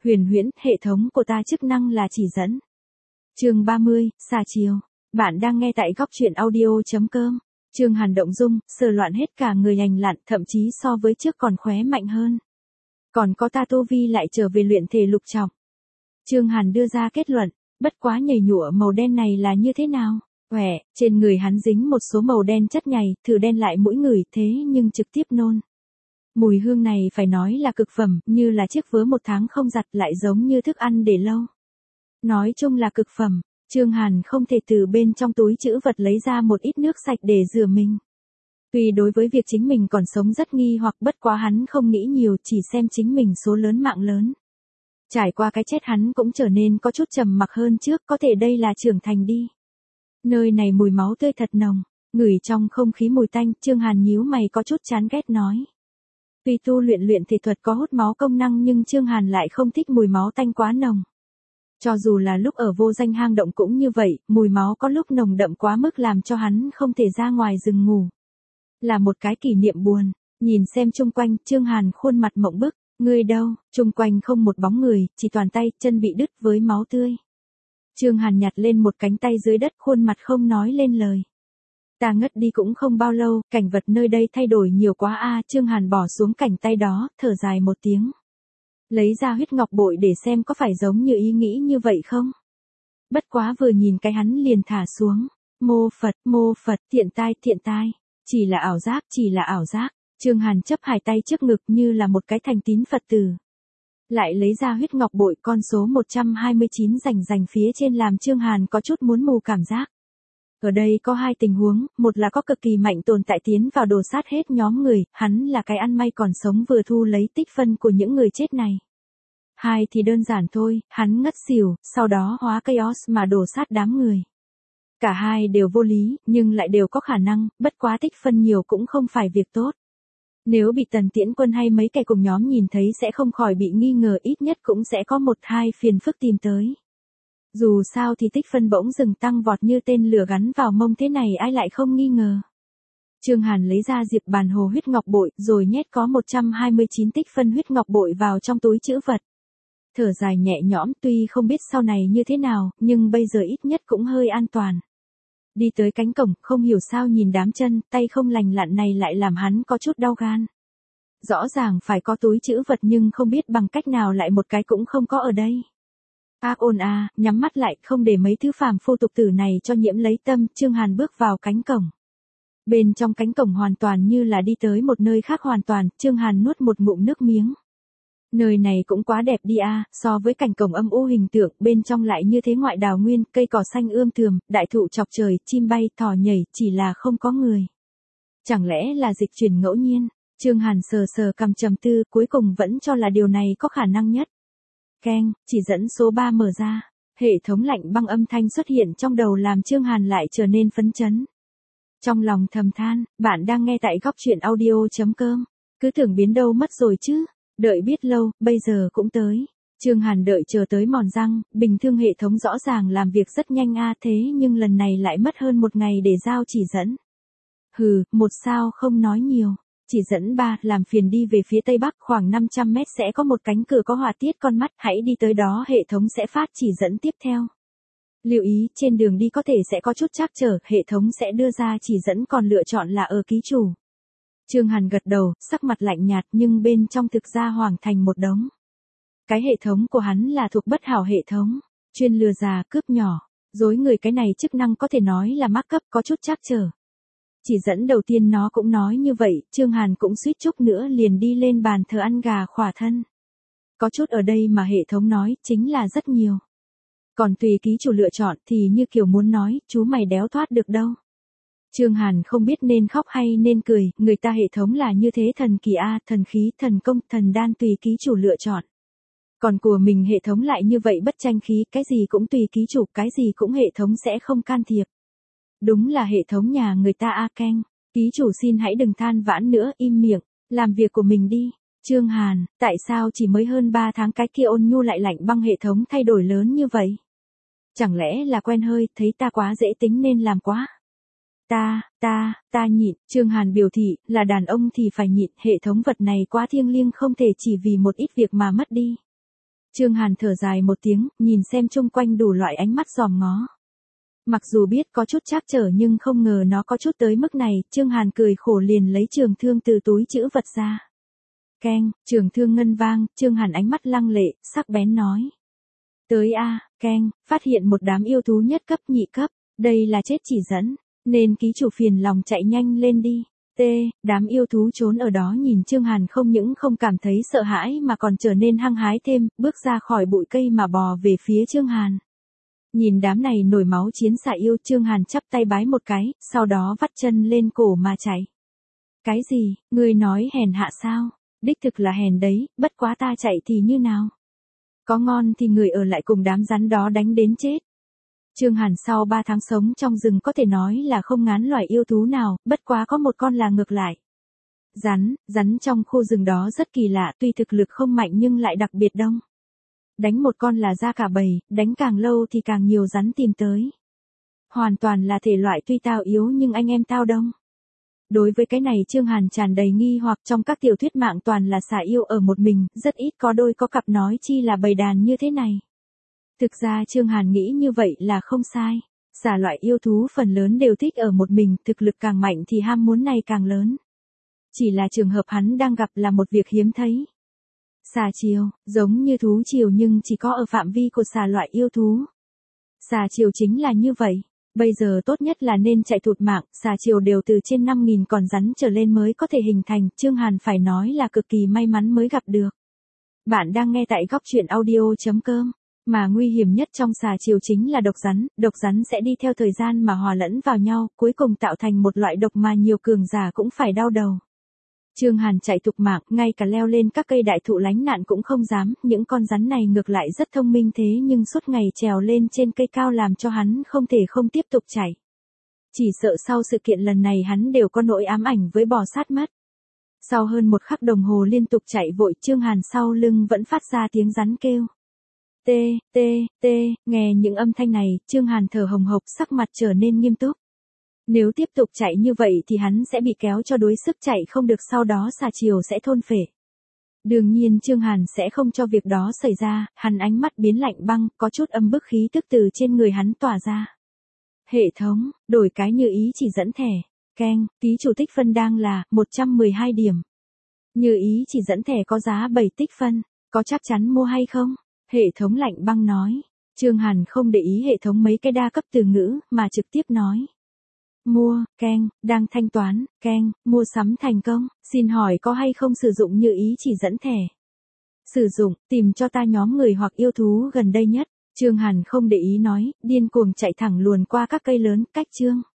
Huyền huyễn, hệ thống của ta chức năng là chỉ dẫn. Chương 30, xà chiều. Bạn đang nghe tại góc truyện audio.com. Trương Hàn động dung, sờ loạn hết cả người lành lặn, thậm chí so với trước còn khóe mạnh hơn. Còn có ta Tô Vi lại trở về luyện thể lục trọng. Trương Hàn đưa ra kết luận, bất quá nhầy nhụa màu đen này là như thế nào? Trên người hắn dính một số màu đen chất nhầy, thử đen lại mũi ngửi thế nhưng trực tiếp nôn. Mùi hương này phải nói là cực phẩm, như là chiếc vớ 1 tháng không giặt lại giống như thức ăn để lâu. Nói chung là cực phẩm, Trương Hàn không thể từ bên trong túi trữ vật lấy ra một ít nước sạch để rửa mình. Tuy đối với việc chính mình còn sống rất nghi hoặc bất quá hắn không nghĩ nhiều chỉ xem chính mình số lớn mạng lớn. Trải qua cái chết hắn cũng trở nên có chút trầm mặc hơn trước, có thể đây là trưởng thành đi. Nơi này mùi máu tươi thật nồng, ngửi trong không khí mùi tanh, Trương Hàn nhíu mày có chút chán ghét nói. Tuy tu luyện thể thuật có hút máu công năng nhưng Trương Hàn lại không thích mùi máu tanh quá nồng. Cho dù là lúc ở vô danh hang động cũng như vậy, mùi máu có lúc nồng đậm quá mức làm cho hắn không thể ra ngoài rừng ngủ. Là một cái kỷ niệm buồn, nhìn xem chung quanh, Trương Hàn khuôn mặt mộng bức, người đâu, chung quanh không một bóng người, chỉ toàn tay, chân bị đứt với máu tươi. Trương Hàn nhặt lên một cánh tay dưới đất, khuôn mặt không nói lên lời. Ta ngất đi cũng không bao lâu, cảnh vật nơi đây thay đổi nhiều quá a. Trương Hàn bỏ xuống cánh tay đó, thở dài một tiếng. Lấy ra huyết ngọc bội để xem có phải giống như ý nghĩ như vậy không. Bất quá vừa nhìn cái hắn liền thả xuống. Mô Phật, thiện tai, chỉ là ảo giác. Trương Hàn chấp hai tay trước ngực như là một cái thành tín Phật tử. Lại lấy ra huyết ngọc bội, con số 129 rành phía trên làm Trương Hàn có chút muốn mù cảm giác. Ở đây có hai tình huống, một là có cực kỳ mạnh tồn tại tiến vào đồ sát hết nhóm người, hắn là cái ăn may còn sống vừa thu lấy tích phân của những người chết này. Hai thì đơn giản thôi, hắn ngất xỉu, sau đó hóa chaos mà đồ sát đám người. Cả hai đều vô lý, nhưng lại đều có khả năng, bất quá tích phân nhiều cũng không phải việc tốt. Nếu bị Tần Tiễn Quân hay mấy kẻ cùng nhóm nhìn thấy sẽ không khỏi bị nghi ngờ, ít nhất cũng sẽ có 1-2 phiền phức tìm tới. Dù sao thì tích phân bỗng dừng tăng vọt như tên lửa gắn vào mông thế này ai lại không nghi ngờ. Trương Hàn lấy ra Diệp Bàn Hồ huyết ngọc bội rồi nhét có 129 tích phân huyết ngọc bội vào trong túi trữ vật. Thở dài nhẹ nhõm, tuy không biết sau này như thế nào, nhưng bây giờ ít nhất cũng hơi an toàn. Đi tới cánh cổng, không hiểu sao nhìn đám chân, tay không lành lặn này lại làm hắn có chút đau gan. Rõ ràng phải có túi trữ vật nhưng không biết bằng cách nào lại một cái cũng không có ở đây. Ác ôn a, nhắm mắt lại, không để mấy thứ phàm phu tục tử này cho nhiễm lấy tâm, Trương Hàn bước vào cánh cổng. Bên trong cánh cổng hoàn toàn như là đi tới một nơi khác hoàn toàn, Trương Hàn nuốt một ngụm nước miếng. Nơi này cũng quá đẹp đi a, so với cảnh cổng âm u hình tượng, bên trong lại như thế ngoại đào nguyên, cây cỏ xanh ươm tườm, đại thụ chọc trời, chim bay, thỏ nhảy, chỉ là không có người. Chẳng lẽ là dịch chuyển ngẫu nhiên? Trương Hàn sờ cằm trầm tư, cuối cùng vẫn cho là điều này có khả năng nhất. Keng, chỉ dẫn số 3 mở ra. Hệ thống lạnh băng âm thanh xuất hiện trong đầu làm Trương Hàn lại trở nên phấn chấn. Trong lòng thầm than, bạn đang nghe tại góc truyện audio.com. Cứ tưởng biến đâu mất rồi chứ. Đợi biết lâu, bây giờ cũng tới. Trương Hàn đợi chờ tới mòn răng, bình thường hệ thống rõ ràng làm việc rất nhanh thế nhưng lần này lại mất hơn 1 ngày để giao chỉ dẫn. Hừ, 1 sao không nói nhiều. Chỉ dẫn 3, làm phiền đi về phía tây bắc khoảng 500 mét sẽ có một cánh cửa có họa tiết con mắt, hãy đi tới đó hệ thống sẽ phát chỉ dẫn tiếp theo. Lưu ý, trên đường đi có thể sẽ có chút trắc trở, hệ thống sẽ đưa ra chỉ dẫn còn lựa chọn là ở ký chủ. Trương Hàn gật đầu, sắc mặt lạnh nhạt nhưng bên trong thực ra hoàng thành một đống. Cái hệ thống của hắn là thuộc bất hảo hệ thống, chuyên lừa già cướp nhỏ, dối người, cái này chức năng có thể nói là mắc cấp có chút trắc trở. Chỉ dẫn đầu tiên nó cũng nói như vậy, Trương Hàn cũng suýt chút nữa liền đi lên bàn thờ ăn gà khỏa thân. Có chút ở đây mà hệ thống nói, chính là rất nhiều. Còn tùy ký chủ lựa chọn thì như kiểu muốn nói, chú mày đéo thoát được đâu. Trương Hàn không biết nên khóc hay nên cười, người ta hệ thống là như thế thần kỳ a, thần khí, thần công, thần đan tùy ký chủ lựa chọn. Còn của mình hệ thống lại như vậy bất tranh khí, cái gì cũng tùy ký chủ, cái gì cũng hệ thống sẽ không can thiệp. Đúng là hệ thống nhà người ta keng. Ký chủ xin hãy đừng than vãn nữa, im miệng, làm việc của mình đi. Trương Hàn, tại sao chỉ mới hơn 3 tháng cái kia ôn nhu lại lạnh băng hệ thống thay đổi lớn như vậy? Chẳng lẽ là quen hơi, thấy ta quá dễ tính nên làm quá? Ta nhịn, Trương Hàn biểu thị, là đàn ông thì phải nhịn, hệ thống vật này quá thiêng liêng không thể chỉ vì một ít việc mà mất đi. Trương Hàn thở dài một tiếng, nhìn xem chung quanh đủ loại ánh mắt dòm ngó. Mặc dù biết có chút trắc trở nhưng không ngờ nó có chút tới mức này, Trương Hàn cười khổ liền lấy trường thương từ túi trữ vật ra. Keng, trường thương ngân vang, Trương Hàn ánh mắt lăng lệ, sắc bén nói. Tới a, keng, phát hiện một đám yêu thú nhất cấp nhị cấp, đây là chết chỉ dẫn, nên ký chủ phiền lòng chạy nhanh lên đi. T, đám yêu thú trốn ở đó nhìn Trương Hàn không những không cảm thấy sợ hãi mà còn trở nên hăng hái thêm, bước ra khỏi bụi cây mà bò về phía Trương Hàn. Nhìn đám này nổi máu chiến xà yêu, Trương Hàn chắp tay bái một cái, sau đó vắt chân lên cổ mà chạy. Cái gì, ngươi nói hèn hạ sao? Đích thực là hèn đấy, bất quá ta chạy thì như nào? Có ngon thì người ở lại cùng đám rắn đó đánh đến chết. Trương Hàn sau 3 tháng sống trong rừng có thể nói là không ngán loài yêu thú nào, bất quá có một con là ngược lại. Rắn trong khu rừng đó rất kỳ lạ, tuy thực lực không mạnh nhưng lại đặc biệt đông. Đánh một con là ra cả bầy, đánh càng lâu thì càng nhiều rắn tìm tới. Hoàn toàn là thể loại tuy tao yếu nhưng anh em tao đông. Đối với cái này Trương Hàn tràn đầy nghi hoặc, trong các tiểu thuyết mạng toàn là xà yêu ở một mình, rất ít có đôi có cặp, nói chi là bầy đàn như thế này. Thực ra Trương Hàn nghĩ như vậy là không sai. Xà loại yêu thú phần lớn đều thích ở một mình, thực lực càng mạnh thì ham muốn này càng lớn. Chỉ là trường hợp hắn đang gặp là một việc hiếm thấy. Xà chiều, giống như thú chiều nhưng chỉ có ở phạm vi của xà loại yêu thú. Xà chiều chính là như vậy. Bây giờ tốt nhất là nên chạy thụt mạng, xà chiều đều từ trên 5.000 con rắn trở lên mới có thể hình thành, Trương Hàn phải nói là cực kỳ may mắn mới gặp được. Bạn đang nghe tại góc truyện audio.com. Mà nguy hiểm nhất trong xà chiều chính là độc rắn sẽ đi theo thời gian mà hòa lẫn vào nhau, cuối cùng tạo thành một loại độc mà nhiều cường giả cũng phải đau đầu. Trương Hàn chạy thục mạng, ngay cả leo lên các cây đại thụ lánh nạn cũng không dám, những con rắn này ngược lại rất thông minh thế nhưng suốt ngày trèo lên trên cây cao làm cho hắn không thể không tiếp tục chạy. Chỉ sợ sau sự kiện lần này hắn đều có nỗi ám ảnh với bò sát mất. Sau hơn 1 khắc đồng hồ liên tục chạy vội, Trương Hàn sau lưng vẫn phát ra tiếng rắn kêu. Nghe những âm thanh này, Trương Hàn thở hồng hộc, sắc mặt trở nên nghiêm túc. Nếu tiếp tục chạy như vậy thì hắn sẽ bị kéo cho đuối sức chạy không được, sau đó xà chiều sẽ thôn phệ. Đương nhiên Trương Hàn sẽ không cho việc đó xảy ra, hắn ánh mắt biến lạnh băng, có chút âm bức khí tức từ trên người hắn tỏa ra. Hệ thống, đổi cái như ý chỉ dẫn thẻ. Keng, ký chủ tích phân đang là 112 điểm. Như ý chỉ dẫn thẻ có giá 7 tích phân, có chắc chắn mua hay không? Hệ thống lạnh băng nói. Trương Hàn không để ý hệ thống mấy cái đa cấp từ ngữ, mà trực tiếp nói. Mua, keng, đang thanh toán, keng, mua sắm thành công, xin hỏi có hay không sử dụng như ý chỉ dẫn thẻ? Sử dụng, tìm cho ta nhóm người hoặc yêu thú gần đây nhất. Trương Hàn không để ý nói, điên cuồng chạy thẳng luồn qua các cây lớn, cách Trương